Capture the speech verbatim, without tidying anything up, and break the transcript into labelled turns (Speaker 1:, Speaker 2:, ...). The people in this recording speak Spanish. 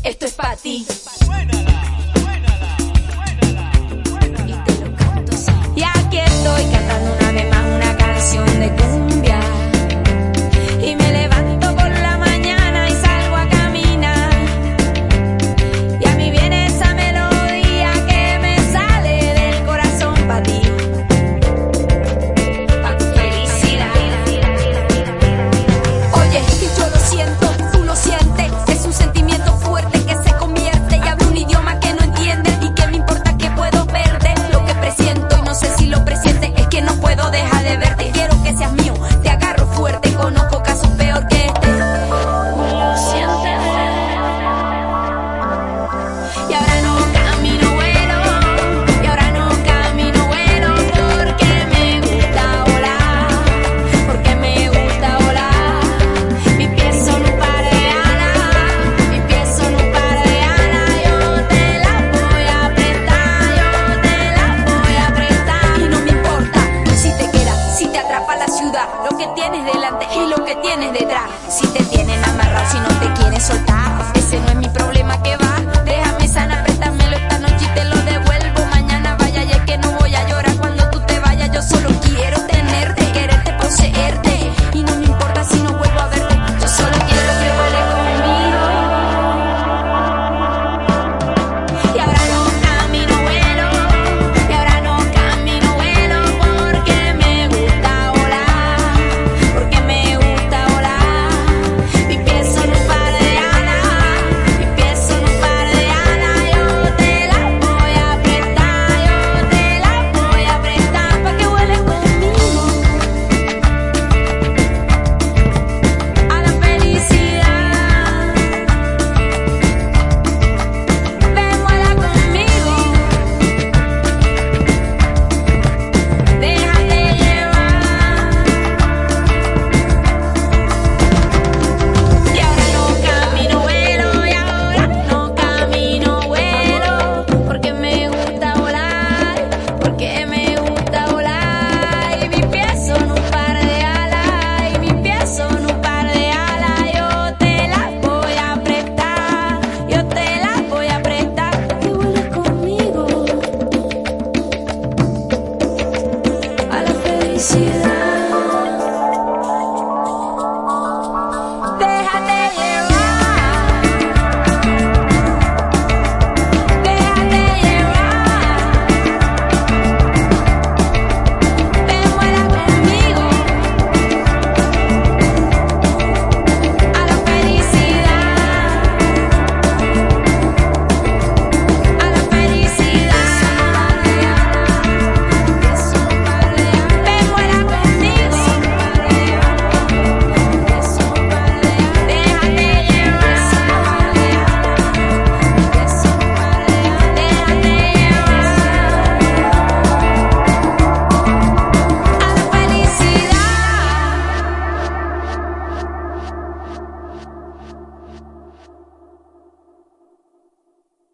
Speaker 1: Esto es pa' ti. Y aquí estoy cantando una vez más una canción de cumbia. Y me levanto por la mañana y salgo a caminar. Y a mí viene esa melodía que me sale del corazón pa' ti. Pa' tu felicidad. Oye, que yo lo siento, tú lo sientes. Es un sentimiento fuerte que se convierte. Y hablo un idioma que no entiende. Y que me importa que puedo perder lo que presiento. Y no sé si lo presiente, es que no puedo dejar de verte. Quiero que seas mío, te agarro fuerte. Conozco casos peor que este. Lo sientes. Y ahora no camino bueno. Y ahora no camino bueno. Porque me gusta volar. Porque me gusta volar. Mis pies son un par de alas. Mis pies son un par de alas. Yo te las voy a prestar. Yo te las voy a prestar. Y no me importa si te quedas, si te atrapa la ciudad. Lo que tienes delante y lo que tienes detrás. Si te tienen amarrado, si no te quieren soltar. Ese no es mi problema, que va.